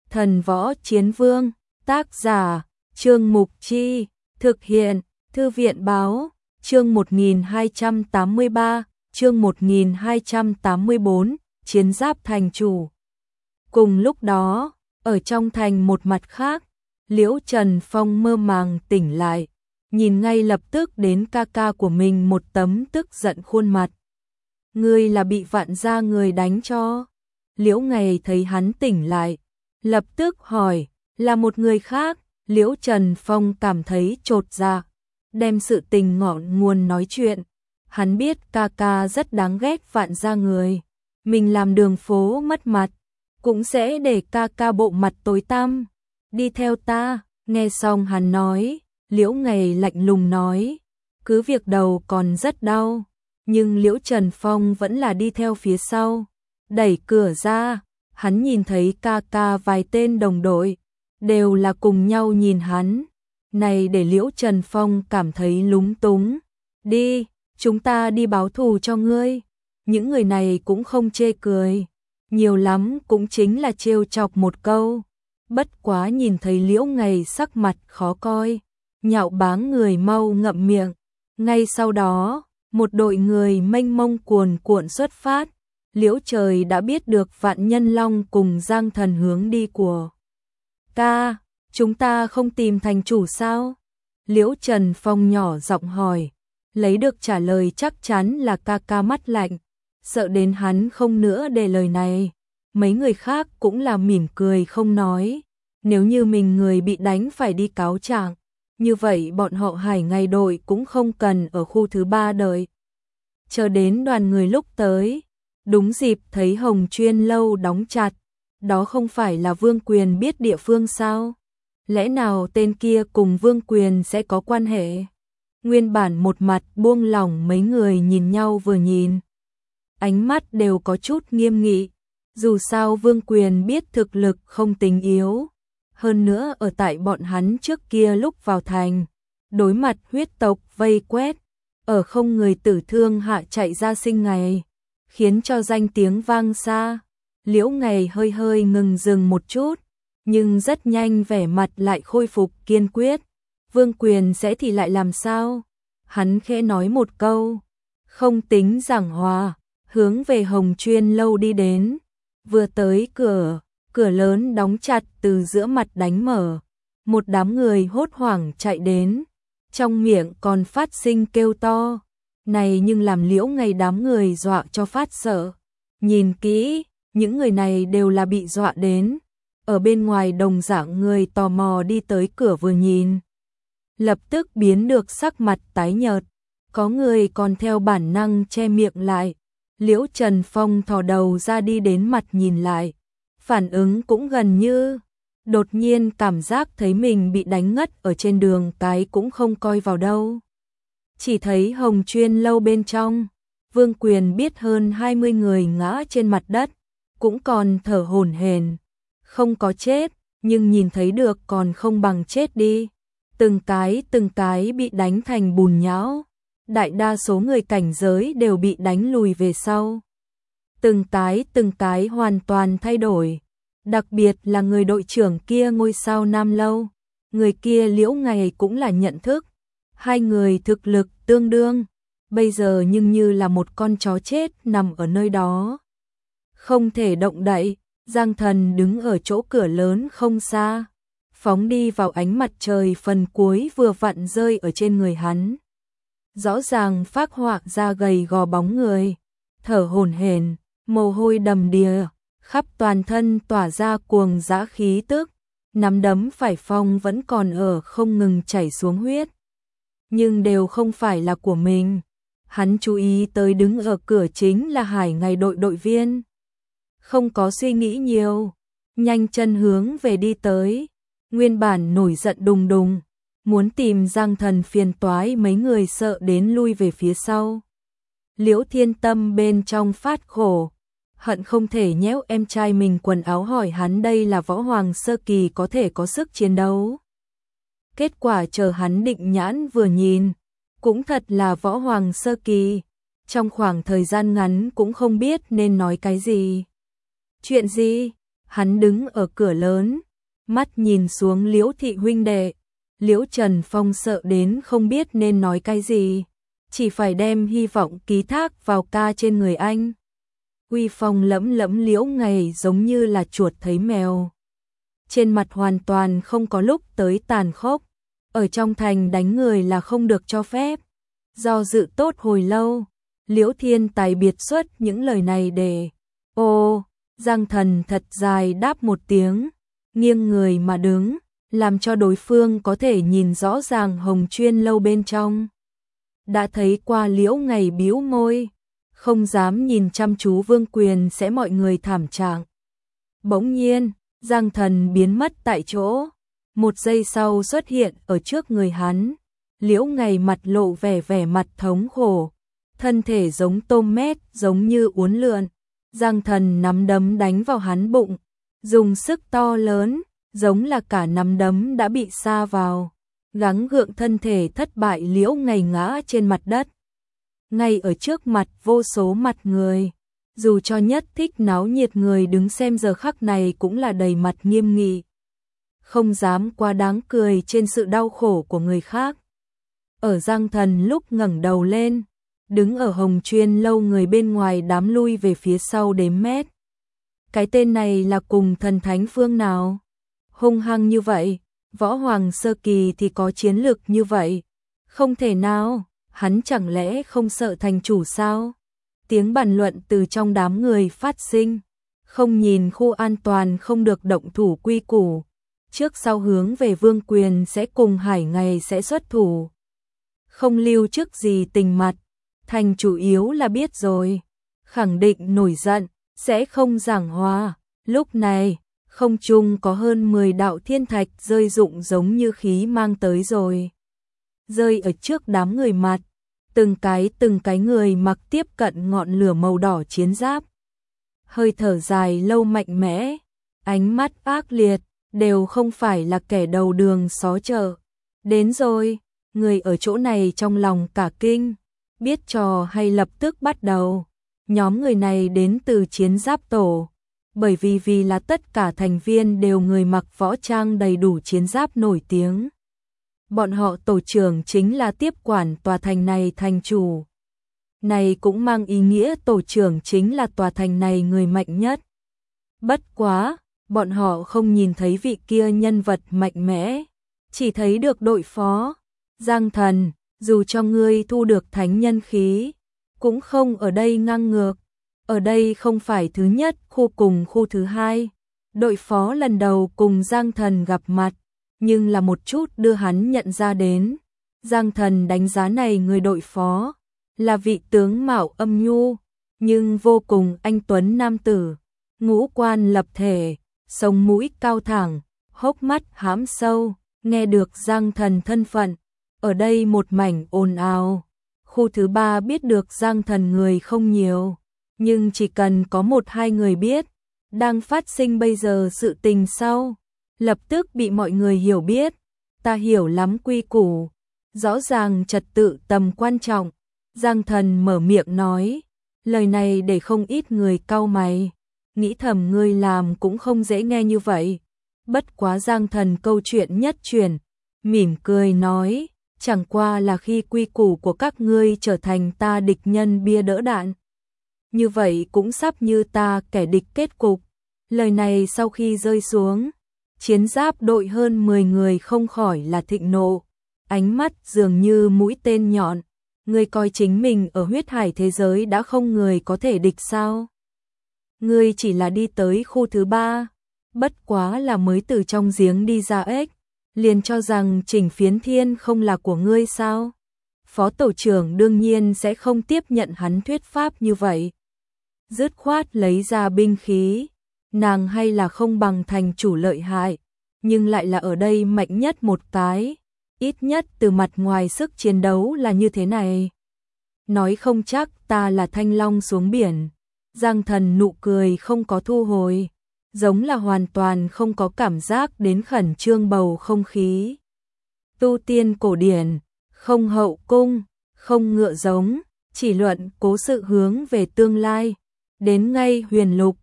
Thần Võ Chiến Vương, tác giả, Trương Mục Chi, thực hiện, Thư viện Báo, chương 1283, chương 1284, Chiến Giáp Thành Chủ. Cùng lúc đó, ở trong thành một mặt khác, Liễu Trần Phong mơ màng tỉnh lại, nhìn ngay lập tức đến ca ca của mình một tấm tức giận khuôn mặt. Ngươi là bị Vạn gia người đánh cho? Liễu Ngày thấy hắn tỉnh lại, lập tức hỏi, là một người khác. Liễu Trần Phong cảm thấy chột dạ, đem sự tình ngọn nguồn nói chuyện. Hắn biết ca ca rất đáng ghét Vạn gia người, mình làm đường phố mất mặt, cũng sẽ để ca ca bộ mặt tối tăm. Đi theo ta. Nghe xong hắn nói, Liễu Ngày lạnh lùng nói, cứ việc đầu còn rất đau, nhưng Liễu Trần Phong vẫn là đi theo phía sau. Đẩy cửa ra, hắn nhìn thấy ca ca vài tên đồng đội, đều là cùng nhau nhìn hắn. Này để Liễu Trần Phong cảm thấy lúng túng. Đi, chúng ta đi báo thù cho ngươi. Những người này cũng không chê cười, nhiều lắm cũng chính là trêu chọc một câu. Bất quá nhìn thấy Liễu Ngày sắc mặt khó coi, nhạo báng người mau ngậm miệng. Ngay sau đó, một đội người mênh mông cuồn cuộn xuất phát. Liễu Trời đã biết được Vạn Nhân Long cùng Giang Thần hướng đi của ca. Chúng ta không tìm thành chủ sao? Liễu Trần Phong nhỏ giọng hỏi, lấy được trả lời chắc chắn là ca ca mắt lạnh, sợ đến hắn không nữa để lời này. Mấy người khác cũng là mỉm cười không nói. Nếu như mình người bị đánh phải đi cáo trạng, như vậy bọn họ Hải Ngày đội cũng không cần ở khu thứ 3 đợi. Chờ đến đoàn người lúc tới, đúng dịp thấy Hồng Chuyên lâu đóng chặt. Đó không phải là Vương Quyền biết địa phương sao? Lẽ nào tên kia cùng Vương Quyền sẽ có quan hệ? Nguyên bản một mặt buông lỏng, mấy người nhìn nhau vừa nhìn, ánh mắt đều có chút nghiêm nghị. Dù sao Vương Quyền biết thực lực không tính yếu, hơn nữa ở tại bọn hắn trước kia lúc vào thành, đối mặt huyết tộc vây quét, ở không người tử thương hạ chạy ra sinh ngày, khiến cho danh tiếng vang xa. Liễu Ngày hơi hơi ngừng dừng một chút, nhưng rất nhanh vẻ mặt lại khôi phục kiên quyết. Vương Quyền sẽ thì lại làm sao? Hắn khẽ nói một câu, không tính giảng hòa, hướng về Hồng Chuyên lâu đi đến. Vừa tới cửa, cửa lớn đóng chặt từ giữa mặt đánh mở. Một đám người hốt hoảng chạy đến, trong miệng còn phát sinh kêu to. Này nhưng làm Liễu Ngày đám người dọa cho phát sợ. Nhìn kỹ, những người này đều là bị dọa đến. Ở bên ngoài đồng dạng người tò mò đi tới cửa vừa nhìn, lập tức biến được sắc mặt tái nhợt. Có người còn theo bản năng che miệng lại. Liễu Trần Phong thò đầu ra đi đến mặt nhìn lại, phản ứng cũng gần như. Đột nhiên cảm giác thấy mình bị đánh ngất ở trên đường cái cũng không coi vào đâu. Chỉ thấy Hồng Chuyên lâu bên trong, Vương Quyền biết hơn 20 người ngã trên mặt đất, cũng còn thở hổn hển, không có chết, nhưng nhìn thấy được còn không bằng chết đi. Từng cái bị đánh thành bùn nhão. Đại đa số người cảnh giới đều bị đánh lùi về sau. Từng cái hoàn toàn thay đổi. Đặc biệt là người đội trưởng kia ngôi sao Nam Lâu. Người kia Liễu Ngày cũng là nhận thức. Hai người thực lực tương đương. Bây giờ nhưng như là một con chó chết nằm ở nơi đó, không thể động đậy. Giang Thần đứng ở chỗ cửa lớn không xa, phóng đi vào ánh mặt trời phần cuối vừa vặn rơi ở trên người hắn. Rõ ràng phác họa ra gầy gò bóng người, thở hổn hển, mồ hôi đầm đìa, khắp toàn thân tỏa ra cuồng dã khí tức, nắm đấm phải phong vẫn còn ở không ngừng chảy xuống huyết, nhưng đều không phải là của mình. Hắn chú ý tới đứng ở cửa chính là Hải Ngày đội đội viên, không có suy nghĩ nhiều, nhanh chân hướng về đi tới. Nguyên bản nổi giận đùng đùng, muốn tìm Giang Thần phiền toái, mấy người sợ đến lui về phía sau. Liễu Thiên Tâm bên trong phát khổ, hận không thể nhéo em trai mình quần áo hỏi hắn đây là võ hoàng sơ kỳ có thể có sức chiến đấu. Kết quả chờ hắn định nhãn vừa nhìn, cũng thật là võ hoàng sơ kỳ, trong khoảng thời gian ngắn cũng không biết nên nói cái gì. Chuyện gì? Hắn đứng ở cửa lớn, mắt nhìn xuống Liễu thị huynh đệ. Liễu Trần Phong sợ đến không biết nên nói cái gì, chỉ phải đem hy vọng ký thác vào ca trên người anh. Uy phong lẫm lẫm Liễu Ngày giống như là chuột thấy mèo. Trên mặt hoàn toàn không có lúc tới tàn khốc. Ở trong thành đánh người là không được cho phép. Do dự tốt hồi lâu, Liễu Thiên Tài biệt xuất những lời này để... Ô, Giang Thần thật dài đáp một tiếng, nghiêng người mà đứng, làm cho đối phương có thể nhìn rõ ràng Hồng Chuyên lâu bên trong. Đã thấy qua Liễu Ngày bĩu môi, không dám nhìn chăm chú Vương Quyền sẽ mọi người thảm trạng. Bỗng nhiên, Giang Thần biến mất tại chỗ, một giây sau xuất hiện ở trước người hắn. Liễu Ngày mặt lộ vẻ mặt thống khổ, thân thể giống tôm mét, giống như uốn lượn. Giang Thần nắm đấm đánh vào hắn bụng, dùng sức to lớn, giống là cả nắm đấm đã bị sa vào. Gắng gượng thân thể thất bại, Liễu Ngày ngã trên mặt đất. Ngay ở trước mặt vô số mặt người, dù cho nhất thích náo nhiệt người đứng xem giờ khắc này cũng là đầy mặt nghiêm nghị, không dám quá đáng cười trên sự đau khổ của người khác. Ở Giang Thần lúc ngẩng đầu lên, đứng ở Hồng Chuyên lâu, người bên ngoài đám lui về phía sau đếm mét. Cái tên này là cùng thần thánh phương nào? Hung hăng như vậy, võ hoàng sơ kỳ thì có chiến lực như vậy. Không thể nào, hắn chẳng lẽ không sợ thành chủ sao? Tiếng bàn luận từ trong đám người phát sinh. Không nhìn khu an toàn, không được động thủ quy củ. Trước sau hướng về Vương Quyền sẽ cùng Hải Ngày sẽ xuất thủ. Không lưu trước gì tình mặt. Thành chủ yếu là biết rồi, khẳng định nổi giận, sẽ không giảng hòa. Lúc này, không trung có hơn 10 đạo thiên thạch rơi rụng giống như khí mang tới rồi. Rơi ở trước đám người mặt, từng cái người mặc tiếp cận ngọn lửa màu đỏ chiến giáp. Hơi thở dài lâu mạnh mẽ, ánh mắt ác liệt, đều không phải là kẻ đầu đường xó chợ. Đến rồi, người ở chỗ này trong lòng cả kinh. Biết trò hay lập tức bắt đầu. Nhóm người này đến từ chiến giáp tổ, bởi vì là tất cả thành viên đều người mặc võ trang đầy đủ chiến giáp nổi tiếng. Bọn họ tổ trưởng chính là tiếp quản tòa thành này thành chủ. Này cũng mang ý nghĩa tổ trưởng chính là tòa thành này người mạnh nhất. Bất quá, bọn họ không nhìn thấy vị kia nhân vật mạnh mẽ, chỉ thấy được đội phó, Giang Thần. Dù cho ngươi thu được thánh nhân khí, cũng không ở đây ngang ngược. Ở đây không phải thứ nhất khu cùng khu thứ hai. Đội phó lần đầu cùng Giang Thần gặp mặt, nhưng là một chút đưa hắn nhận ra đến. Giang Thần đánh giá này người đội phó, là vị tướng mạo âm nhu, nhưng vô cùng anh tuấn nam tử. Ngũ quan lập thể, sống mũi cao thẳng, hốc mắt hãm sâu, nghe được Giang Thần thân phận. Ở đây một mảnh ồn ào. Khu thứ ba biết được Giang Thần người không nhiều, nhưng chỉ cần có 1-2 người biết, đang phát sinh bây giờ sự tình sau, lập tức bị mọi người hiểu biết. Ta hiểu lắm quy củ, rõ ràng trật tự tầm quan trọng. Giang Thần mở miệng nói, lời này để không ít người cau mày, nghĩ thầm ngươi làm cũng không dễ nghe như vậy. Bất quá Giang Thần câu chuyện nhất chuyển, mỉm cười nói, chẳng qua là khi quy củ của các ngươi trở thành ta địch nhân bia đỡ đạn. Như vậy cũng sắp như ta kẻ địch kết cục. Lời này sau khi rơi xuống, chiến giáp đội hơn 10 người không khỏi là thịnh nộ. Ánh mắt dường như mũi tên nhọn. Ngươi coi chính mình ở huyết hải thế giới đã không người có thể địch sao? Ngươi chỉ là đi tới khu thứ 3, bất quá là mới từ trong giếng đi ra ếch. Liền cho rằng Trình Phiến Thiên không là của ngươi sao? Phó tổ trưởng đương nhiên sẽ không tiếp nhận hắn thuyết pháp như vậy. Dứt khoát lấy ra binh khí, nàng hay là không bằng thành chủ lợi hại, nhưng lại là ở đây mạnh nhất một cái, ít nhất từ mặt ngoài sức chiến đấu là như thế này. Nói không chắc ta là thanh long xuống biển. Giang Thần nụ cười không có thu hồi, giống là hoàn toàn không có cảm giác đến khẩn trương bầu không khí. Tu tiên cổ điển, không hậu cung, không ngựa giống, chỉ luận cố sự hướng về tương lai. Đến ngay huyền lục,